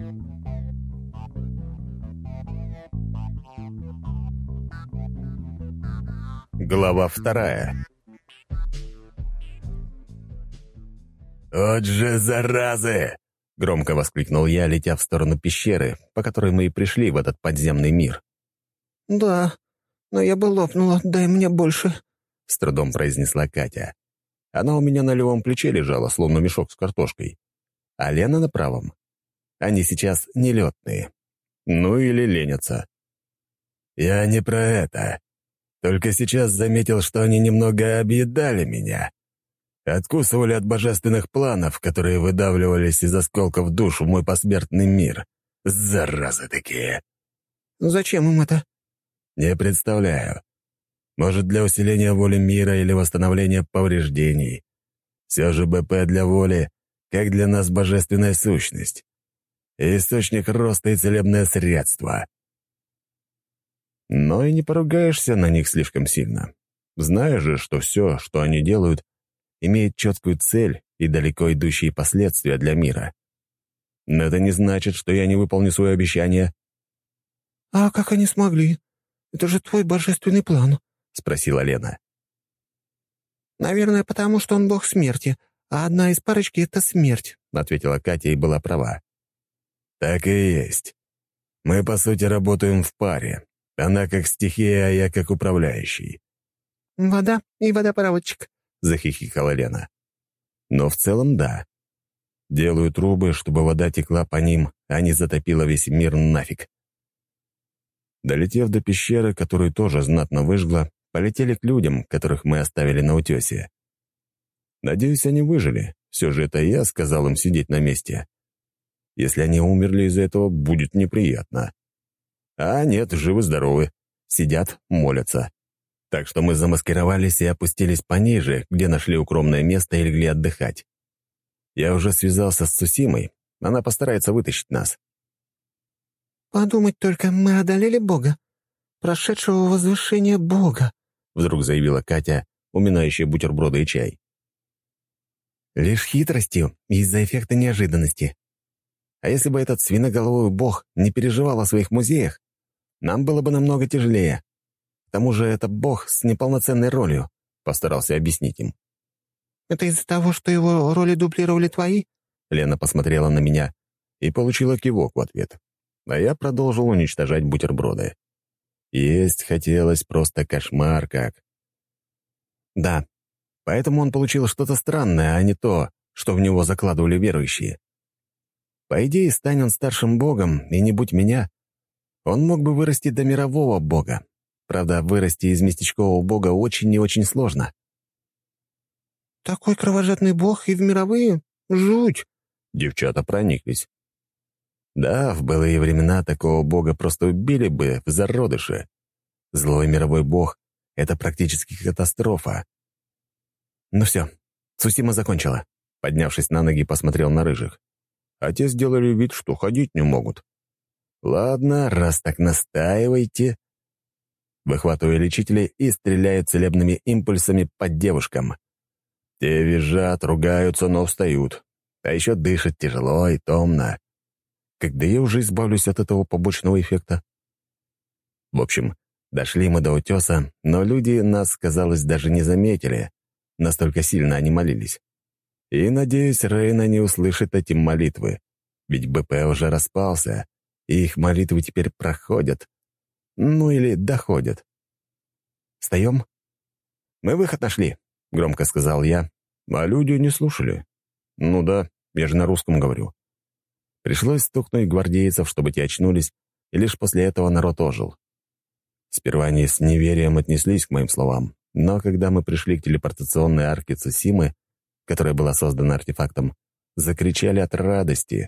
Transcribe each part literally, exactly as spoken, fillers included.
Глава вторая. «Вот же заразы!» — громко воскликнул я, летя в сторону пещеры, по которой мы и пришли в этот подземный мир. «Да, но я бы лопнула, дай мне больше», — с трудом произнесла Катя. Она у меня на левом плече лежала, словно мешок с картошкой, а Лена на правом. Они сейчас нелетные. Ну или ленятся. «Я не про это. Только сейчас заметил, что они немного объедали меня. Откусывали от божественных планов, которые выдавливались из осколков душ в мой посмертный мир. Заразы такие!» «Зачем им это?» «Не представляю. Может, для усиления воли мира или восстановления повреждений. Все же БП для воли, как для нас божественная сущность. Источник роста и целебное средство». Но и не поругаешься на них слишком сильно. Знаешь же, что все, что они делают, имеет четкую цель и далеко идущие последствия для мира. Но это не значит, что я не выполню свое обещание. «А как они смогли? Это же твой божественный план», — спросила Лена. «Наверное, потому что он бог смерти, а одна из парочки — это смерть», — ответила Катя и была права. «Так и есть. Мы, по сути, работаем в паре. Она как стихия, а я как управляющий». «Вода и водопроводчик», — захихикала Лена. «Но в целом да. Делаю трубы, чтобы вода текла по ним, а не затопила весь мир нафиг». Долетев до пещеры, которую тоже знатно выжгла, полетели к людям, которых мы оставили на утесе. Надеюсь, они выжили. Все же это я сказал им сидеть на месте. Если они умерли из-за этого, будет неприятно. А нет, живы-здоровы. Сидят, молятся. Так что мы замаскировались и опустились пониже, где нашли укромное место и легли отдыхать. Я уже связался с Цусимой. Она постарается вытащить нас. «Подумать только, мы одолели Бога. Прошедшего возвышения Бога», — вдруг заявила Катя, уминающая бутерброды и чай. «Лишь хитростью и из-за эффекта неожиданности. А если бы этот свиноголовый бог не переживал о своих музеях, нам было бы намного тяжелее. К тому же это бог с неполноценной ролью», — постарался объяснить им. «Это из-за того, что его роли дублировали твои?» Лена посмотрела на меня и получила кивок в ответ. А я продолжил уничтожать бутерброды. Есть хотелось просто кошмар как. Да, поэтому он получил что-то странное, а не то, что в него закладывали верующие. По идее, стань он старшим богом, и не будь меня, он мог бы вырасти до мирового бога. Правда, вырасти из местечкового бога очень и очень сложно. «Такой кровожадный бог и в мировые? Жуть!» Девчата прониклись. Да, в былые времена такого бога просто убили бы в зародыше. Злой мировой бог — это практически катастрофа. Ну все, Цусима закончила. Поднявшись на ноги, посмотрел на рыжих. А те сделали вид, что ходить не могут. Ладно, раз так настаивайте. Выхватываю лечителей и стреляю целебными импульсами по девушкам. Те визжат, ругаются, но встают. А еще дышат тяжело и томно. Когда я уже избавлюсь от этого побочного эффекта? В общем, дошли мы до утеса, но люди нас, казалось, даже не заметили. Настолько сильно они молились. И, надеюсь, Рейна не услышит эти молитвы. Ведь БП уже распался, и их молитвы теперь проходят. Ну или доходят. «Встаем?» «Мы выход нашли», — громко сказал я, а люди не слушали. «Ну да, я же на русском говорю». Пришлось стукнуть гвардейцев, чтобы те очнулись, и лишь после этого народ ожил. Сперва они с неверием отнеслись к моим словам, но когда мы пришли к телепортационной арке Цусимы, которая была создана артефактом, закричали от радости.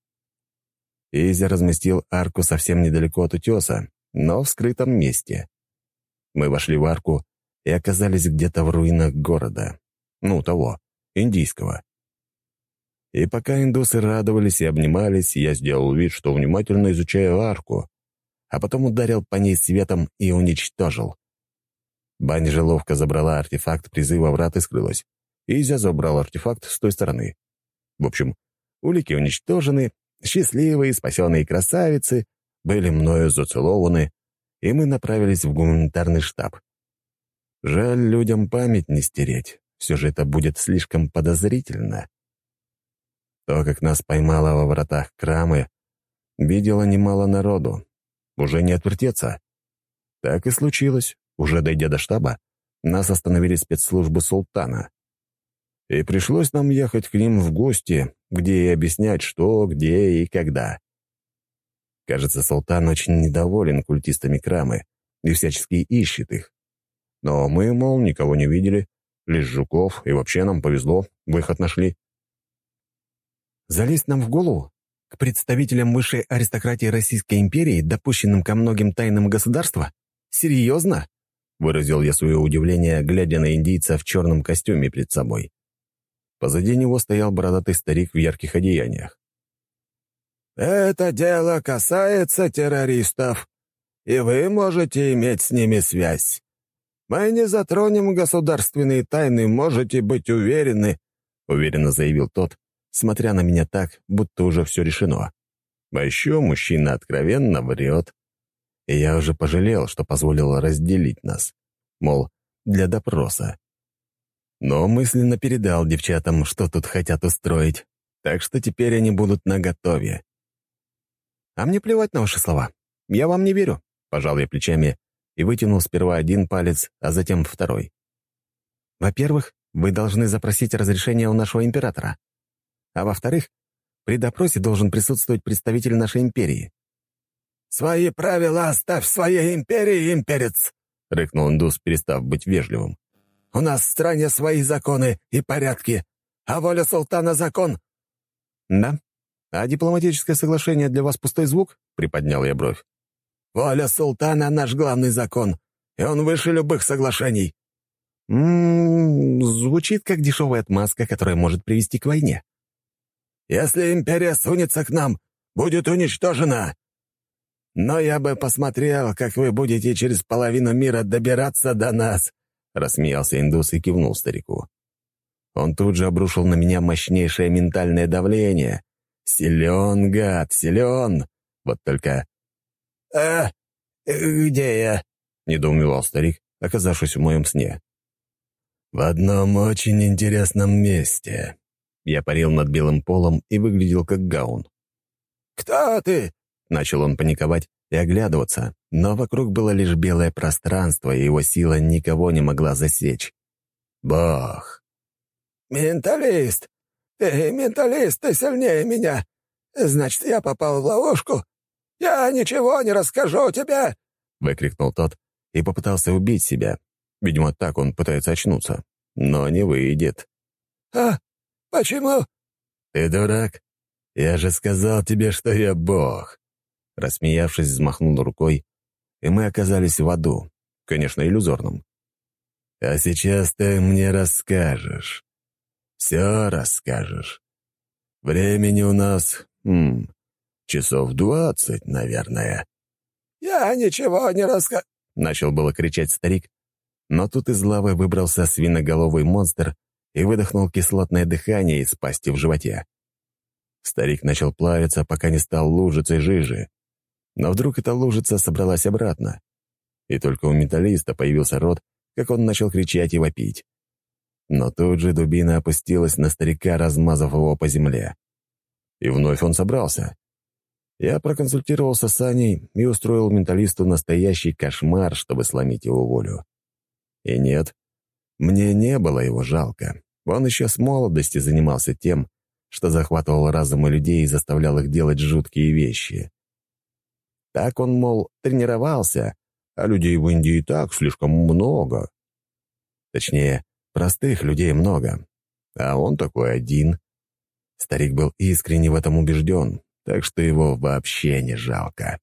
Изя разместил арку совсем недалеко от утеса, но в скрытом месте. Мы вошли в арку и оказались где-то в руинах города. Ну, того, индийского. И пока индусы радовались и обнимались, я сделал вид, что внимательно изучаю арку, а потом ударил по ней светом и уничтожил. Баня же ловко забрала артефакт призыва врат и скрылась. Изя забрал артефакт с той стороны. В общем, улики уничтожены, Счастливые, спасенные красавицы были мною зацелованы, и мы направились в гуманитарный штаб. Жаль, людям память не стереть. Все же это будет слишком подозрительно. То, как нас поймало во вратах Крамы, видело немало народу. Уже не отвертеться. Так и случилось. Уже дойдя до штаба, нас остановили спецслужбы султана. И пришлось нам ехать к ним в гости, где и объяснять, что, где и когда. Кажется, султан очень недоволен культистами Крамы и всячески ищет их. Но мы, мол, никого не видели, лишь жуков, и вообще нам повезло, выход нашли. Залезть нам в голову? К представителям высшей аристократии Российской империи, допущенным ко многим тайнам государства? Серьезно? Выразил я свое удивление, глядя на индийца в черном костюме перед собой. Позади него стоял бородатый старик в ярких одеяниях. «Это дело касается террористов, и вы можете иметь с ними связь. Мы не затронем государственные тайны, можете быть уверены», — уверенно заявил тот, смотря на меня так, будто уже все решено. А еще мужчина откровенно врет. И я уже пожалел, что позволил разделить нас. Мол, для допроса. Но мысленно передал девчатам, что тут хотят устроить. Так что теперь они будут наготове. «А мне плевать на ваши слова. Я вам не верю», — пожал я плечами и вытянул сперва один палец, а затем второй. «Во-первых, вы должны запросить разрешение у нашего императора. А во-вторых, при допросе должен присутствовать представитель нашей империи». «Свои правила оставь в своей империи, имперец!» — рыкнул индус, перестав быть вежливым. «У нас в стране свои законы и порядки, а воля султана — закон». «Да? А дипломатическое соглашение для вас пустой звук?» — приподнял я бровь. «Воля султана — наш главный закон, и он выше любых соглашений». «М-м-м, звучит как дешевая отмазка, которая может привести к войне». «Если империя сунется к нам, будет уничтожена. Но я бы посмотрел, как вы будете через половину мира добираться до нас», — рассмеялся индус и кивнул старику. Он тут же обрушил на меня мощнейшее ментальное давление. Силен, гад, силен. Вот только... «А, где я?» — недоумевал старик, оказавшись в моем сне. «В одном очень интересном месте». Я парил над белым полом и выглядел как гаун. «Кто ты?» — начал он паниковать и оглядываться, но вокруг было лишь белое пространство, и его сила никого не могла засечь. Бог. «Менталист! Ты менталист, ты сильнее меня! Значит, я попал в ловушку! Я ничего не расскажу тебе!» — выкрикнул тот и попытался убить себя. Видимо, так он пытается очнуться, но не выйдет. «А? Почему?» «Ты дурак? Я же сказал тебе, что я бог!» Рассмеявшись, взмахнул рукой, и мы оказались в аду, конечно, иллюзорном. «А сейчас ты мне расскажешь. Все расскажешь. Времени у нас, м, часов двадцать, наверное». «Я ничего не раска...» — начал было кричать старик, но тут из лавы выбрался свиноголовый монстр и выдохнул кислотное дыхание из пасти в животе. Старик начал плавиться, пока не стал лужицей жижи. Но вдруг эта лужица собралась обратно. И только у металлиста появился рот, как он начал кричать и вопить. Но тут же дубина опустилась на старика, размазав его по земле. И вновь он собрался. Я проконсультировался с Аней и устроил менталисту настоящий кошмар, чтобы сломить его волю. И нет, мне не было его жалко. Он еще с молодости занимался тем, что захватывал разумы людей и заставлял их делать жуткие вещи. Так он, мол, тренировался, а людей в Индии и так слишком много. Точнее, простых людей много, а он такой один. Старик был искренне в этом убежден, так что его вообще не жалко.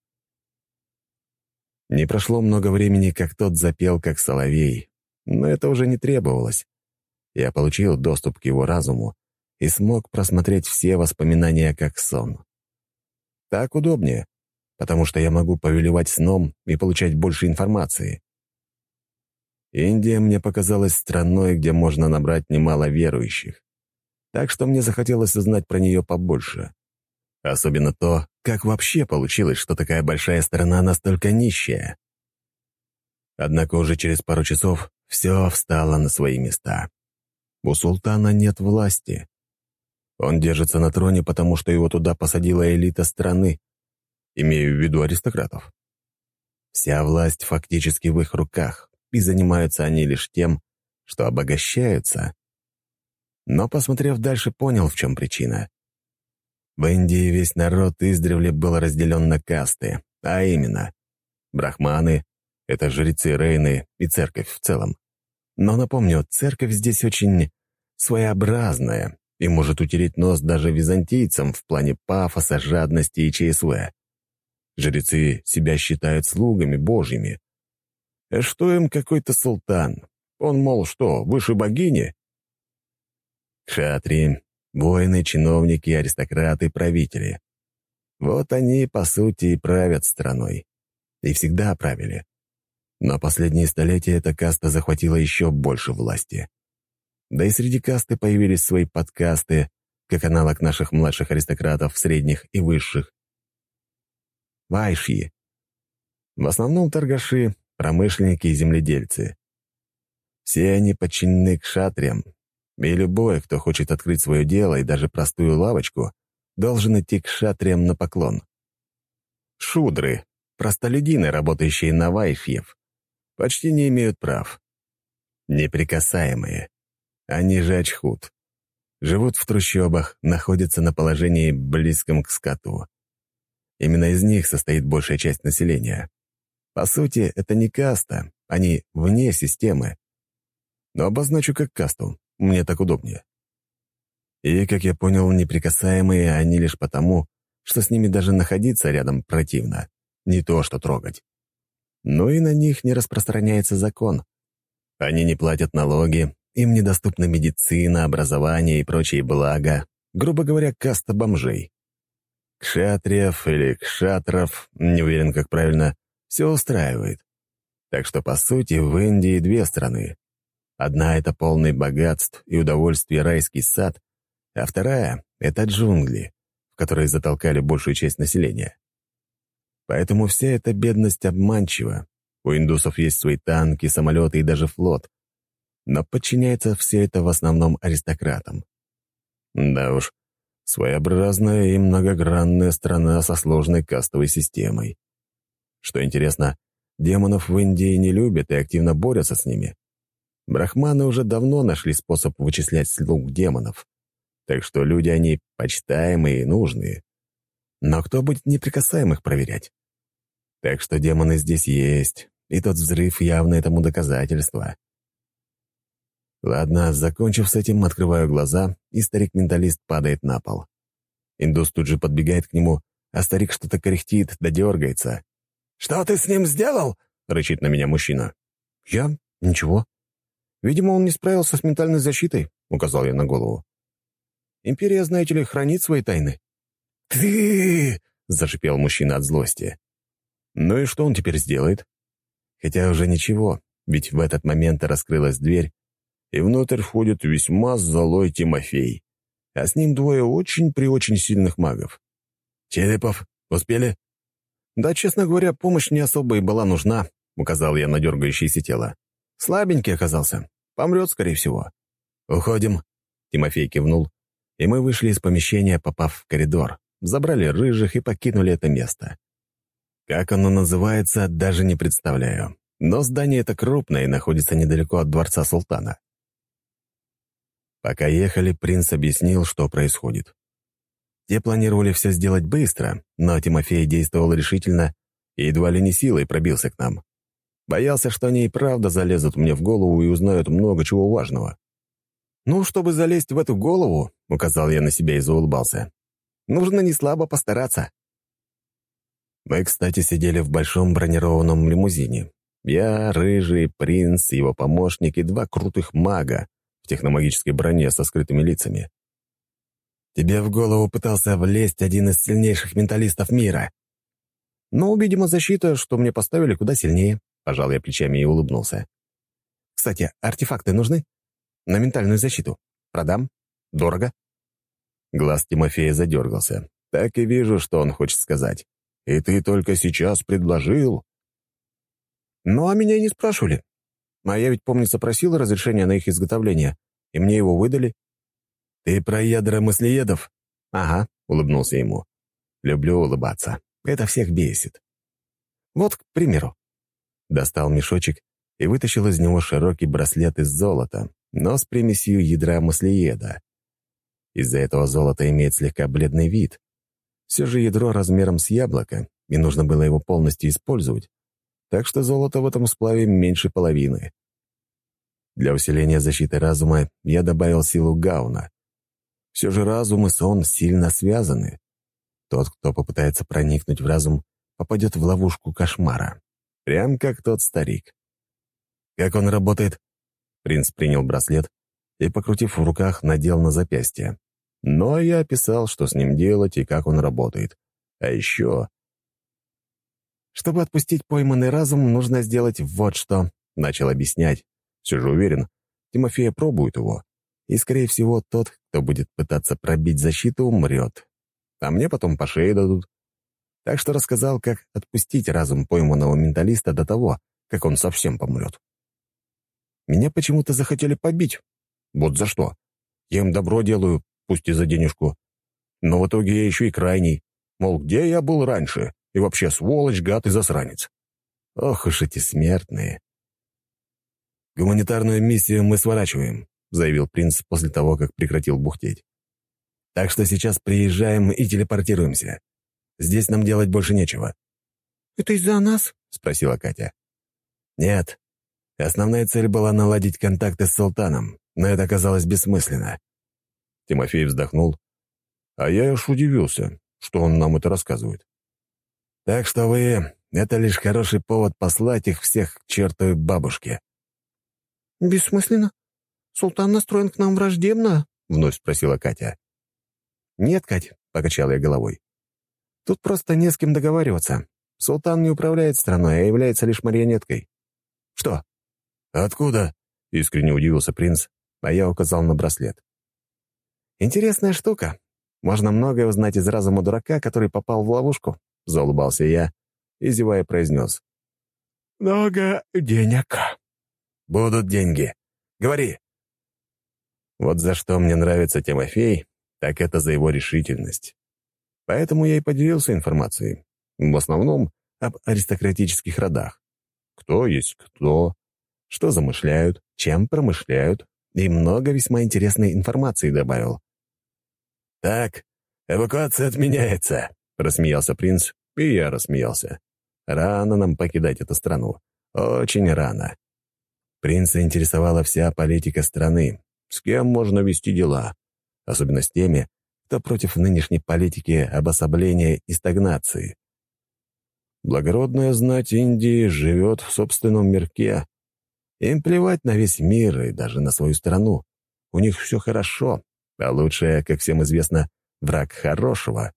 Не прошло много времени, как тот запел, как соловей, но это уже не требовалось. Я получил доступ к его разуму и смог просмотреть все воспоминания как сон. Так удобнее, потому что я могу повелевать сном и получать больше информации. Индия мне показалась страной, где можно набрать немало верующих, так что мне захотелось узнать про нее побольше. Особенно то, как вообще получилось, что такая большая страна настолько нищая. Однако уже через пару часов все встало на свои места. У султана нет власти. Он держится на троне, потому что его туда посадила элита страны, имею в виду аристократов. Вся власть фактически в их руках, и занимаются они лишь тем, что обогащаются. Но, посмотрев дальше, понял, в чем причина. В Индии весь народ издревле был разделен на касты, а именно брахманы — это жрецы Рейны и церковь в целом. Но, напомню, церковь здесь очень своеобразная и может утереть нос даже византийцам в плане пафоса, жадности и ЧСВ. Жрецы себя считают слугами божьими. А что им какой-то султан? Он, мол, что, выше богини? Кшатрии — воины, чиновники, аристократы, правители. Вот они, по сути, и правят страной. И всегда правили. Но последние столетия эта каста захватила еще больше власти. Да и среди касты появились свои подкасты, как аналог наших младших аристократов, средних и высших. Вайшьи. В основном торгаши, промышленники и земледельцы. Все они подчинены кшатриям, и любой, кто хочет открыть свое дело и даже простую лавочку, должен идти к кшатриям на поклон. Шудры, простолюдины, работающие на вайшьев, почти не имеют прав. Неприкасаемые. Они же ачхут. Живут в трущобах, находятся на положении близком к скоту. Именно из них состоит большая часть населения. По сути, это не каста, они вне системы. Но обозначу как касту, мне так удобнее. И, как я понял, неприкасаемые они лишь потому, что с ними даже находиться рядом противно, не то что трогать. Но и на них не распространяется закон. Они не платят налоги, им недоступна медицина, образование и прочие блага, грубо говоря, каста бомжей. Кшатриев или кшатров, не уверен, как правильно, все устраивает. Так что, по сути, в Индии две страны. Одна — это полный богатств и удовольствий райский сад, а вторая — это джунгли, в которые затолкали большую часть населения. Поэтому вся эта бедность обманчива. У индусов есть свои танки, самолеты и даже флот. Но подчиняется все это в основном аристократам. Да уж, своеобразная и многогранная страна со сложной кастовой системой. Что интересно, демонов в Индии не любят и активно борются с ними. Брахманы уже давно нашли способ вычислять слуг демонов. Так что люди они почитаемые и нужные. Но кто будет неприкасаемых проверять? Так что демоны здесь есть, и тот взрыв явно этому доказательство. Ладно, закончив с этим, открываю глаза, и старик-менталист падает на пол. Индус тут же подбегает к нему, а старик что-то кряхтит, да дергается. «Что ты с ним сделал?» — рычит на меня мужчина. «Я? Ничего. Видимо, он не справился с ментальной защитой», — указал я на голову. «Империя, знаете ли, хранит свои тайны». «Ты!» — зашипел мужчина от злости. «Ну и что он теперь сделает?» Хотя уже ничего, ведь в этот момент раскрылась дверь, и внутрь входит весьма злой Тимофей, а с ним двое очень-преочень сильных магов. «Черепов, успели?» «Да, честно говоря, помощь не особо и была нужна», — указал я на дергающееся тело. «Слабенький оказался. Помрет, скорее всего». «Уходим», — Тимофей кивнул, и мы вышли из помещения, попав в коридор, забрали рыжих и покинули это место. Как оно называется, даже не представляю, но здание это крупное и находится недалеко от дворца султана. Пока ехали, принц объяснил, что происходит. Те планировали все сделать быстро, но Тимофей действовал решительно и едва ли не силой пробился к нам. Боялся, что они и правда залезут мне в голову и узнают много чего важного. «Ну, чтобы залезть в эту голову», — указал я на себя и заулыбался, — «нужно неслабо постараться». Мы, кстати, сидели в большом бронированном лимузине. Я, Рыжий, принц, его помощник и два крутых мага в техномагической броне со скрытыми лицами. Тебе в голову пытался влезть один из сильнейших менталистов мира. «Ну, видимо, защита, что мне поставили, куда сильнее», — пожал я плечами и улыбнулся. «Кстати, артефакты нужны? На ментальную защиту. Продам? Дорого?» Глаз Тимофея задергался, Так и вижу, что он хочет сказать. «И ты только сейчас предложил?» Ну, а меня и не спрашивали. А я ведь, помнится, просил разрешения на их изготовление, и мне его выдали. «Ты про ядра мыслеедов?» «Ага», — улыбнулся ему. «Люблю улыбаться. Это всех бесит. Вот, к примеру». Достал мешочек и вытащил из него широкий браслет из золота, но с примесью ядра мыслееда. Из-за этого золото имеет слегка бледный вид. Все же ядро размером с яблоко, и нужно было его полностью использовать, так что золото в этом сплаве меньше половины. Для усиления защиты разума я добавил силу Гауна. Все же разум и сон сильно связаны. Тот, кто попытается проникнуть в разум, попадет в ловушку кошмара. Прям как тот старик. «Как он работает?» Принц принял браслет и, покрутив в руках, надел на запястье. Но я описал, что с ним делать и как он работает. А еще... «Чтобы отпустить пойманный разум, нужно сделать вот что», — начал объяснять. Все же уверен, Тимофей пробует его, и, скорее всего, тот, кто будет пытаться пробить защиту, умрет. А мне потом по шее дадут. Так что рассказал, как отпустить разум пойманного менталиста до того, как он совсем помрет. Меня почему-то захотели побить. Вот за что. Я им добро делаю, пусть и за денежку. Но в итоге я еще и крайний. Мол, где я был раньше? И вообще сволочь, гад и засранец. Ох уж эти смертные. «Гуманитарную миссию мы сворачиваем», — заявил принц после того, как прекратил бухтеть. «Так что сейчас приезжаем и телепортируемся. Здесь нам делать больше нечего». «Это из-за нас?» — спросила Катя. «Нет. Основная цель была наладить контакты с султаном, но это оказалось бессмысленно». Тимофей вздохнул, а я уж удивился, что он нам это рассказывает. «Так что вы — это лишь хороший повод послать их всех к чертовой бабушке». «Бессмысленно? Султан настроен к нам враждебно?» — вновь спросила Катя. «Нет, Кать», — покачал я головой. «Тут просто не с кем договариваться. Султан не управляет страной, а является лишь марионеткой». «Что?» «Откуда?» — искренне удивился принц, а я указал на браслет. «Интересная штука. Можно многое узнать из разума дурака, который попал в ловушку», — заулыбался я и, зевая, произнес. «Много денег». «Будут деньги. Говори». Вот за что мне нравится Тимофей, так это за его решительность. Поэтому я и поделился информацией. В основном об аристократических родах. Кто есть кто, что замышляют, чем промышляют, и много весьма интересной информации добавил. «Так, эвакуация отменяется», — рассмеялся принц, и я рассмеялся. Рано нам покидать эту страну. Очень рано. Принца интересовала вся политика страны, с кем можно вести дела, особенно с теми, кто против нынешней политики обособления и стагнации. Благородная знать Индии живет в собственном мирке. Им плевать на весь мир и даже на свою страну. У них все хорошо, а лучшее, как всем известно, враг хорошего.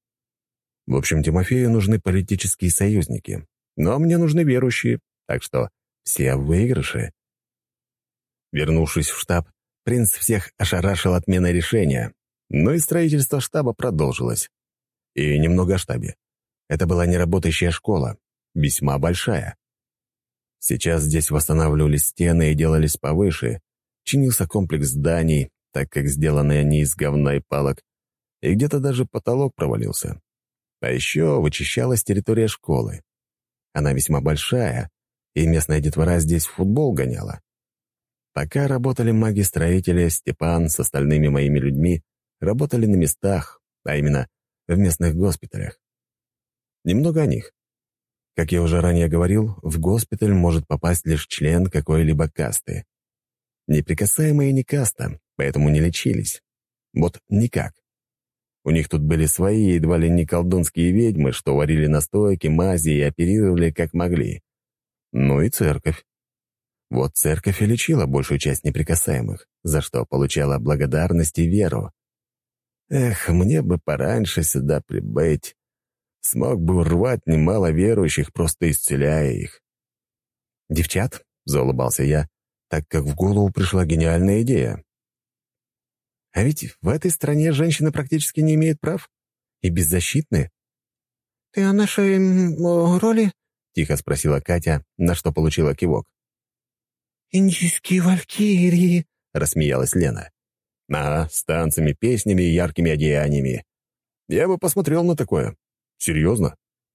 В общем, Тимофею нужны политические союзники, но мне нужны верующие, так что все в выигрыше. Вернувшись в штаб, принц всех ошарашил отменой решения, но и строительство штаба продолжилось. И немного о штабе. Это была неработающая школа, весьма большая. Сейчас здесь восстанавливались стены и делались повыше, чинился комплекс зданий, так как сделаны они из говна и палок, и где-то даже потолок провалился. А еще вычищалась территория школы. Она весьма большая, и местная детвора здесь в футбол гоняла. Пока работали маги-строители, Степан с остальными моими людьми работали на местах, а именно в местных госпиталях. Немного о них. Как я уже ранее говорил, в госпиталь может попасть лишь член какой-либо касты. Неприкасаемые не каста, поэтому не лечились. Вот никак. У них тут были свои, едва ли не колдунские ведьмы, что варили настойки, мази и оперировали как могли. Ну и церковь. Вот церковь и лечила большую часть неприкасаемых, за что получала благодарность и веру. Эх, мне бы пораньше сюда прибыть. Смог бы урвать немало верующих, просто исцеляя их. «Девчат», — заулыбался я, так как в голову пришла гениальная идея. «А ведь в этой стране женщины практически не имеют прав. и беззащитны. «Ты о нашей м, о, роли?» — тихо спросила Катя, на что получила кивок. «Индийские валькирии», — рассмеялась Лена. «Ага, с танцами, песнями и яркими одеяниями. Я бы посмотрел на такое. Серьезно?»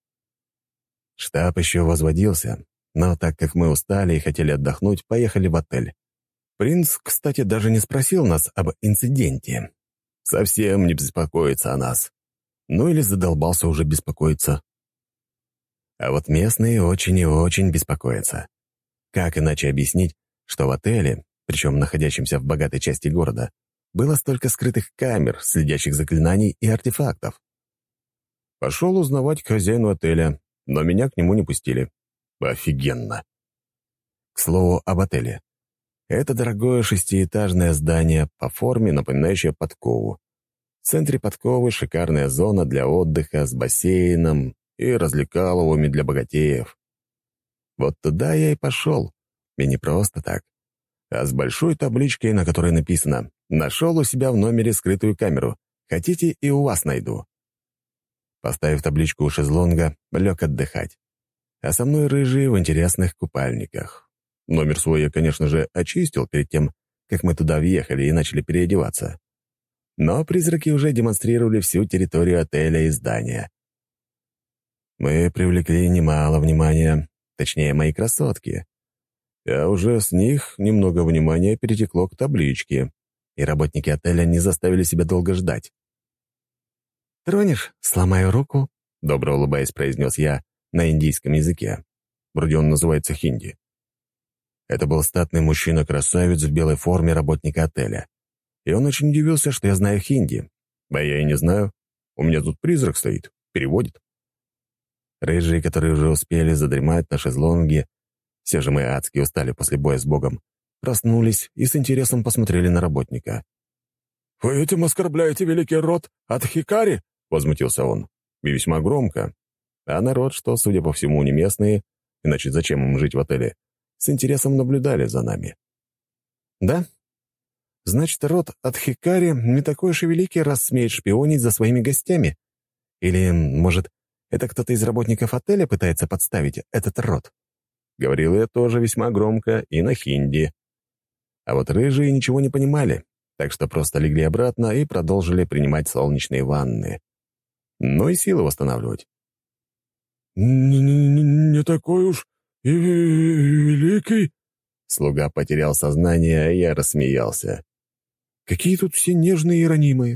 Штаб еще возводился, но так как мы устали и хотели отдохнуть, поехали в отель. Принц, кстати, даже не спросил нас об инциденте. Совсем не беспокоится о нас. Ну или задолбался уже беспокоиться. А вот местные очень и очень беспокоятся. Как иначе объяснить, что в отеле, причем находящемся в богатой части города, было столько скрытых камер, следящих заклинаний и артефактов? Пошел узнавать к хозяину отеля, но меня к нему не пустили. Офигенно. К слову об отеле. Это дорогое шестиэтажное здание, по форме напоминающее подкову. В центре подковы шикарная зона для отдыха с бассейном и развлекаловыми для богатеев. Вот туда я и пошел. И не просто так, а с большой табличкой, на которой написано «Нашел у себя в номере скрытую камеру. Хотите, и у вас найду». Поставив табличку у шезлонга, лег отдыхать. А со мной рыжий в интересных купальниках. Номер свой я, конечно же, очистил перед тем, как мы туда въехали и начали переодеваться. Но призраки уже демонстрировали всю территорию отеля и здания. Мы привлекли немало внимания, точнее, мои красотки. А уже с них немного внимания перетекло к табличке, и работники отеля не заставили себя долго ждать. «Тронешь? Сломаю руку», — добро улыбаясь, произнес я на индийском языке. Вроде он называется хинди. Это был статный мужчина-красавец в белой форме работника отеля. И он очень удивился, что я знаю хинди. А я и не знаю. У меня тут призрак стоит, переводит. Рыжие, которые уже успели задремать на шезлонге, все же мы адски устали после боя с Богом, проснулись и с интересом посмотрели на работника. «Вы этим оскорбляете великий род от Хикари?» — возмутился он. И весьма громко. А народ, что, судя по всему, не местные, иначе зачем им жить в отеле, с интересом наблюдали за нами. «Да? Значит, род от Хикари не такой уж и великий, раз смеет шпионить за своими гостями? Или, может, это кто-то из работников отеля пытается подставить этот род?» Говорил я тоже весьма громко и на хинди. А вот рыжие ничего не понимали, так что просто легли обратно и продолжили принимать солнечные ванны. Ну и силы восстанавливать. «Не, не, не такой уж и великий». Слуга потерял сознание, а я рассмеялся. «Какие тут все нежные и ранимые».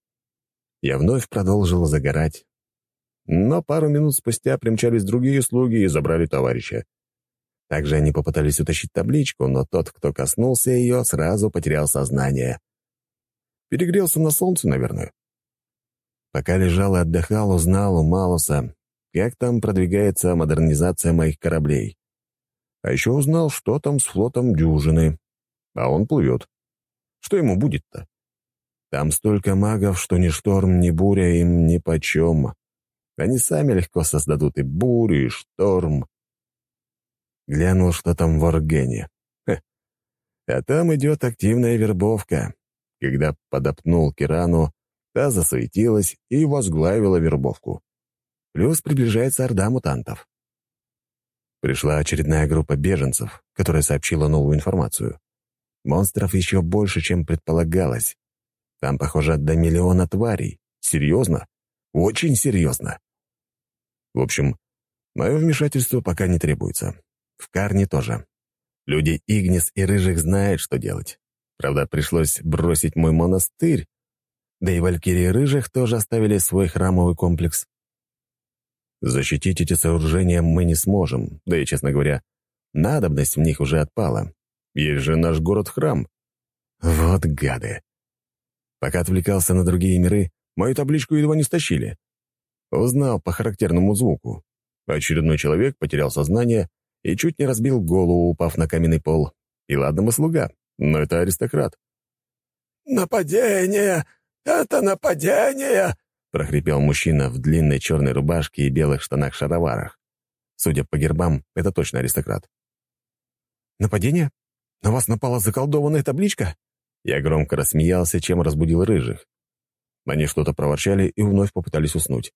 Я вновь продолжил загорать. Но пару минут спустя примчались другие слуги и забрали товарища. Также они попытались утащить табличку, но тот, кто коснулся ее, сразу потерял сознание. Перегрелся на солнце, наверное. Пока лежал и отдыхал, узнал у Малуса, как там продвигается модернизация моих кораблей. А еще узнал, что там с флотом дюжины. А он плывет. Что ему будет-то? Там столько магов, что ни шторм, ни буря им нипочем. Они сами легко создадут и бурю, и шторм. Глянул, что там в Оргене. Хе. А там идет активная вербовка. Когда подопнул Кирану, та засуетилась и возглавила вербовку. Плюс приближается орда мутантов. Пришла очередная группа беженцев, которая сообщила новую информацию. Монстров еще больше, чем предполагалось. Там, похоже, до миллиона тварей. Серьезно? Очень серьезно. В общем, мое вмешательство пока не требуется. В Карне тоже. Люди Игнис и Рыжих знают, что делать. Правда, пришлось бросить мой монастырь. Да и Валькирии Рыжих тоже оставили свой храмовый комплекс. Защитить эти сооружения мы не сможем. Да и, честно говоря, надобность в них уже отпала. Есть же наш город-храм. Вот гады. Пока отвлекался на другие миры, мою табличку едва не стащили. Узнал по характерному звуку. Очередной человек потерял сознание и чуть не разбил голову, упав на каменный пол. И ладно мы слуга, но это аристократ. «Нападение! Это нападение!» — прохрипел мужчина в длинной черной рубашке и белых штанах-шароварах. Судя по гербам, это точно аристократ. «Нападение? На вас напала заколдованная табличка?» Я громко рассмеялся, чем разбудил Рыжих. Они что-то проворчали и вновь попытались уснуть.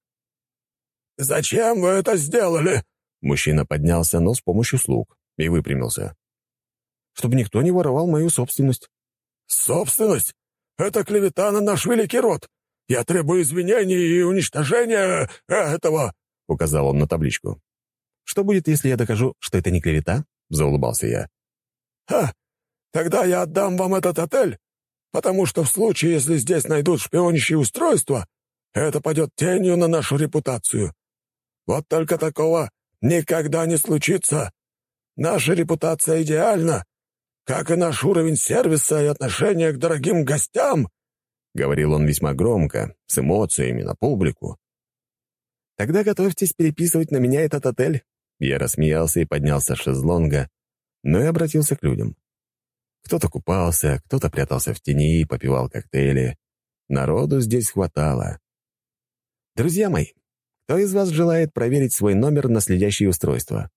«Зачем вы это сделали?» Мужчина поднялся, но с помощью слуг, и выпрямился. «Чтобы никто не воровал мою собственность». «Собственность? Это клевета на наш великий род. Я требую извинений и уничтожения этого», — указал он на табличку. «Что будет, если я докажу, что это не клевета?» — заулыбался я. «Ха! Тогда я отдам вам этот отель, потому что в случае, если здесь найдут шпионящие устройства, это падет тенью на нашу репутацию. Вот только такого никогда не случится. Наша репутация идеальна, как и наш уровень сервиса и отношение к дорогим гостям», — говорил он весьма громко, с эмоциями на публику. «Тогда готовьтесь переписывать на меня этот отель». Я рассмеялся и поднялся с шезлонга, но и обратился к людям. Кто-то купался, кто-то прятался в тени и попивал коктейли. Народу здесь хватало. «Друзья мои, кто из вас желает проверить свой номер на следящие устройства?»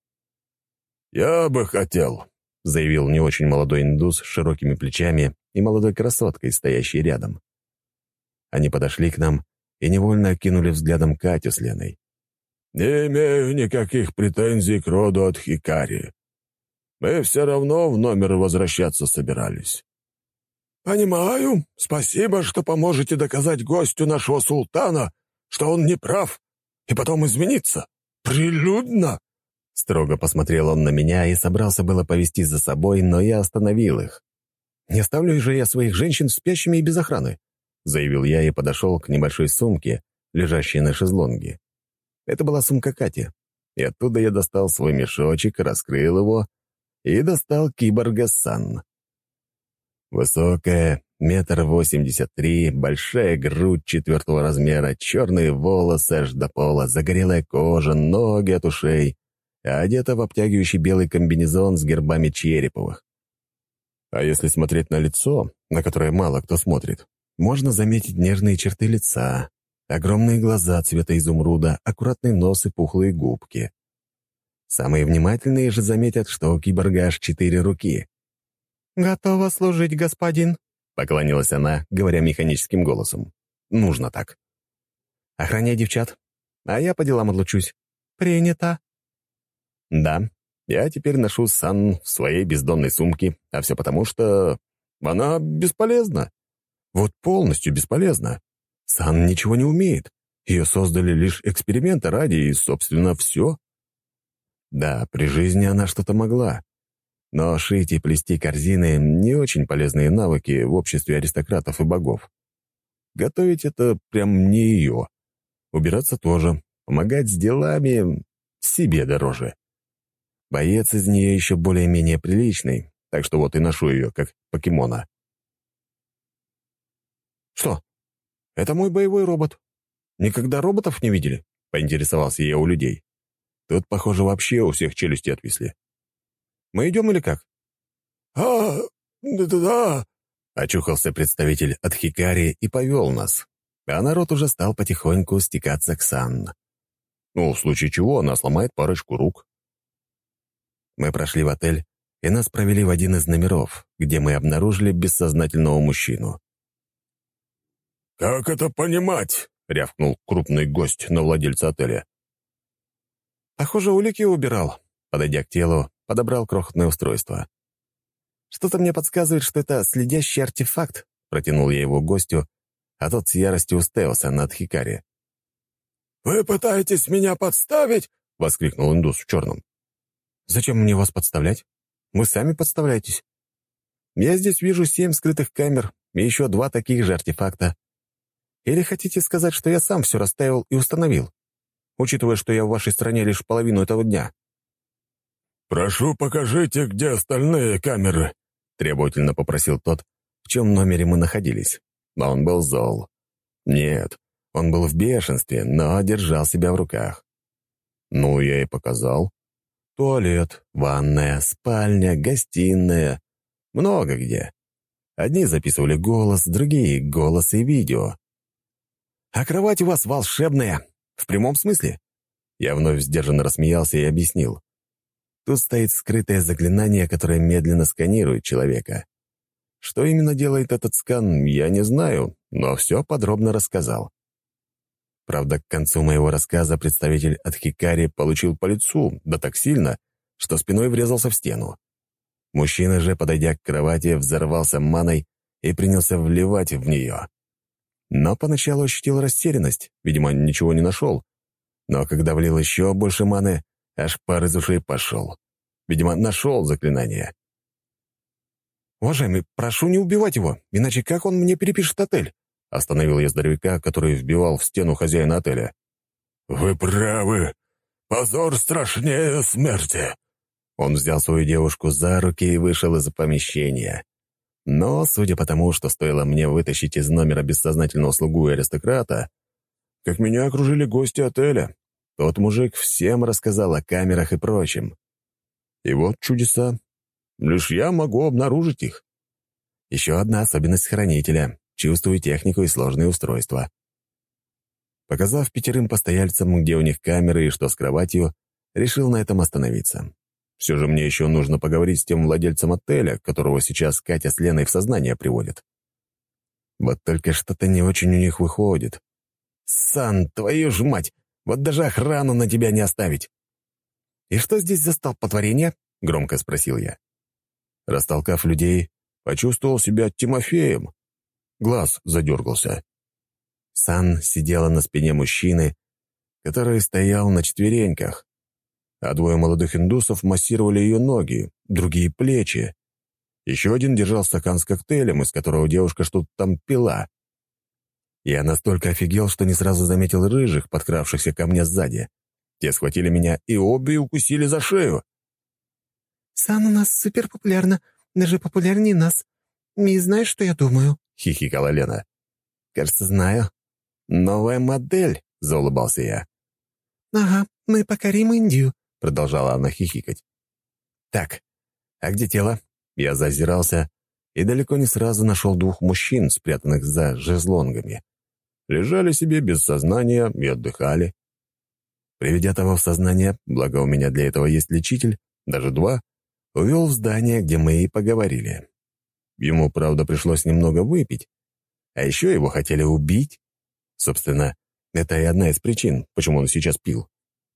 «Я бы хотел», — заявил не очень молодой индус с широкими плечами и молодой красоткой, стоящей рядом. Они подошли к нам и невольно окинули взглядом Катю с Леной. «Не имею никаких претензий к роду от Хикари. Мы все равно в номер возвращаться собирались». «Понимаю. Спасибо, что поможете доказать гостю нашего султана, что он не прав, и потом извиниться. Прилюдно». Строго посмотрел он на меня и собрался было повести за собой, но я остановил их. «Не оставлю же я своих женщин спящими и без охраны», — заявил я и подошел к небольшой сумке, лежащей на шезлонге. Это была сумка Кати, и оттуда я достал свой мешочек, раскрыл его и достал киборга Сан. Высокая, метр восемьдесят три, большая грудь четвертого размера, черные волосы аж до пола, загорелая кожа, ноги от ушей, а одета в обтягивающий белый комбинезон с гербами Череповых. А если смотреть на лицо, на которое мало кто смотрит, можно заметить нежные черты лица, огромные глаза цвета изумруда, аккуратный нос и пухлые губки. Самые внимательные же заметят, что у киборга аж четыре руки. «Готова служить, господин», — поклонилась она, говоря механическим голосом. «Нужно так. Охраняй девчат, а я по делам отлучусь». «Принято». Да, я теперь ношу Сан в своей бездонной сумке, а все потому, что она бесполезна. Вот полностью бесполезна. Сан ничего не умеет. Ее создали лишь эксперименты ради, и, собственно, все. Да, при жизни она что-то могла. Но шить и плести корзины — не очень полезные навыки в обществе аристократов и богов. Готовить — это прям не ее. Убираться тоже. Помогать с делами — себе дороже. Боец из нее еще более-менее приличный, так что вот и ношу ее, как покемона. «Что? Это мой боевой робот. Никогда роботов не видели?» — поинтересовался я у людей. Тут, похоже, вообще у всех челюсти отвисли. «Мы идем или как?» «А, да-да-да», — очухался представитель от Хикари и повел нас, а народ уже стал потихоньку стекаться к Сан. Ну, в случае чего она сломает парочку рук. Мы прошли в отель, и нас провели в один из номеров, где мы обнаружили бессознательного мужчину. «Как это понимать?» — рявкнул крупный гость на владельца отеля. Похоже, улики убирал. Подойдя к телу, подобрал крохотное устройство. «Что-то мне подсказывает, что это следящий артефакт», — протянул я его гостю, а тот с яростью уставился над Хикари. «Вы пытаетесь меня подставить?» — воскликнул индус в черном. «Зачем мне вас подставлять? Вы сами подставляетесь. Я здесь вижу семь скрытых камер и еще два таких же артефакта. Или хотите сказать, что я сам все расставил и установил, учитывая, что я в вашей стране лишь половину этого дня?» «Прошу, покажите, где остальные камеры», — требовательно попросил тот, в чем номере мы находились. Но он был зол. Нет, он был в бешенстве, но держал себя в руках. Ну, я и показал. Туалет, ванная, спальня, гостиная. Много где. Одни записывали голос, другие — голос и видео. «А кровать у вас волшебная. В прямом смысле?» Я вновь сдержанно рассмеялся и объяснил. Тут стоит скрытое заклинание, которое медленно сканирует человека. Что именно делает этот скан, я не знаю, но все подробно рассказал. Правда, к концу моего рассказа представитель от Хикари получил по лицу, да так сильно, что спиной врезался в стену. Мужчина же, подойдя к кровати, взорвался маной и принялся вливать в нее. Но поначалу ощутил растерянность, видимо, ничего не нашел. Но когда влил еще больше маны, аж пар из ушей пошел. Видимо, нашел заклинание. «Уважаемый, прошу не убивать его, иначе как он мне перепишет отель?» Остановил я здоровяка, который вбивал в стену хозяина отеля. «Вы правы. Позор страшнее смерти». Он взял свою девушку за руки и вышел из помещения. Но, судя по тому, что стоило мне вытащить из номера бессознательного слугу и аристократа, как меня окружили гости отеля, тот мужик всем рассказал о камерах и прочем. И вот чудеса. Лишь я могу обнаружить их. Еще одна особенность хранителя. Чувствую технику и сложные устройства. Показав пятерым постояльцам, где у них камеры и что с кроватью, решил на этом остановиться. Все же мне еще нужно поговорить с тем владельцем отеля, которого сейчас Катя с Леной в сознание приводят. Вот только что-то не очень у них выходит. «Сан, твою ж мать! Вот даже охрану на тебя не оставить!» «И что здесь за столпотворение?» — громко спросил я. Растолкав людей, почувствовал себя Тимофеем. Глаз задергался. Сан сидела на спине мужчины, который стоял на четвереньках, а двое молодых индусов массировали ее ноги, другие — плечи. Еще один держал стакан с коктейлем, из которого девушка что-то там пила. Я настолько офигел, что не сразу заметил рыжих, подкравшихся ко мне сзади. Те схватили меня и обе укусили за шею. «Сан у нас суперпопулярна, даже популярнее нас. И знаешь, что я думаю?» — хихикала Лена. «Кажется, знаю. Новая модель», — заулыбался я. «Ага, мы покорим Индию», — продолжала она хихикать. «Так, а где тело?» Я зазирался и далеко не сразу нашел двух мужчин, спрятанных за шезлонгами. Лежали себе без сознания и отдыхали. Приведя того в сознание, благо у меня для этого есть лечитель, даже два, увел в здание, где мы и поговорили. Ему, правда, пришлось немного выпить, а еще его хотели убить. Собственно, это и одна из причин, почему он сейчас пил.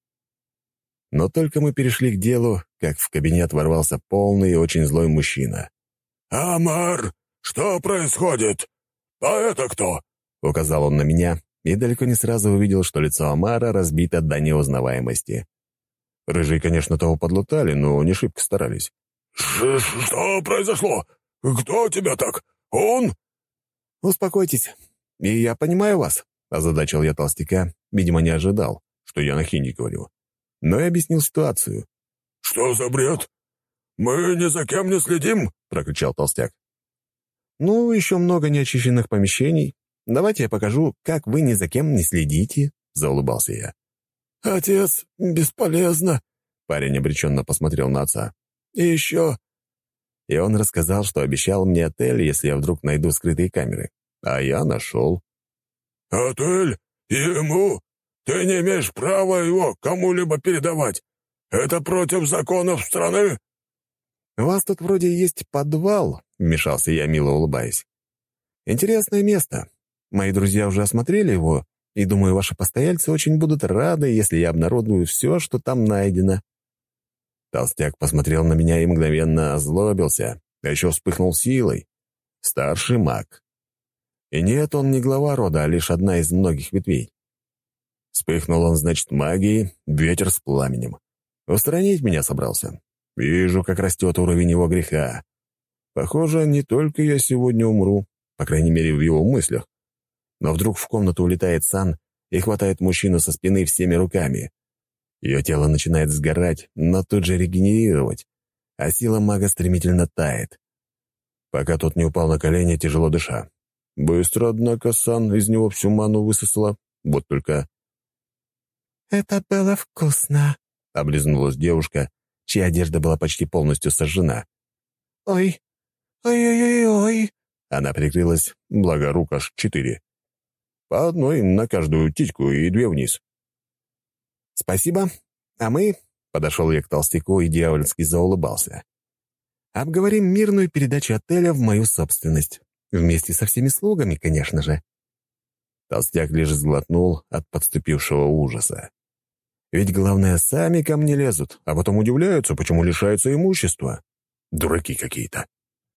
Но только мы перешли к делу, как в кабинет ворвался полный и очень злой мужчина. «Амар, что происходит? А это кто?» — указал он на меня, и далеко не сразу увидел, что лицо Амара разбито до неузнаваемости. Рыжие, конечно, того подлутали, но не шибко старались. Ш «Что произошло? Кто тебя так? Он?» «Успокойтесь, и я понимаю вас», — озадачил я толстяка, видимо, не ожидал, что я на хинди говорю. Но и объяснил ситуацию. «Что за бред? Мы ни за кем не следим?» — прокричал толстяк. «Ну, еще много неочищенных помещений. Давайте я покажу, как вы ни за кем не следите», — заулыбался я. «Отец, бесполезно», — парень обреченно посмотрел на отца. «И еще...» И он рассказал, что обещал мне отель, если я вдруг найду скрытые камеры. А я нашел. «Отель? Ему? Ты не имеешь права его кому-либо передавать. Это против законов страны». «У вас тут вроде есть подвал», — вмешался я, мило улыбаясь. «Интересное место. Мои друзья уже осмотрели его, и, думаю, ваши постояльцы очень будут рады, если я обнародую все, что там найдено». Толстяк посмотрел на меня и мгновенно озлобился, а еще вспыхнул силой. Старший маг. И нет, он не глава рода, а лишь одна из многих ветвей. Вспыхнул он, значит, магией, ветер с пламенем. Устранить меня собрался. Вижу, как растет уровень его греха. Похоже, не только я сегодня умру, по крайней мере, в его мыслях. Но вдруг в комнату улетает Сан и хватает мужчину со спины всеми руками. Ее тело начинает сгорать, но тут же регенерировать, а сила мага стремительно тает. Пока тот не упал на колени, тяжело дыша. Быстро, однако, Сан из него всю ману высосала. Вот только... «Это было вкусно», — облизнулась девушка, чья одежда была почти полностью сожжена. «Ой, ой-ой-ой-ой». Она прикрылась, благо рук аж четыре. По одной на каждую титьку и две вниз. «Спасибо. А мы...» — подошел я к толстяку и дьявольски заулыбался. «Обговорим мирную передачу отеля в мою собственность. Вместе со всеми слугами, конечно же». Толстяк лишь сглотнул от подступившего ужаса. Ведь главное, сами ко мне лезут, а потом удивляются, почему лишаются имущества. Дураки какие-то.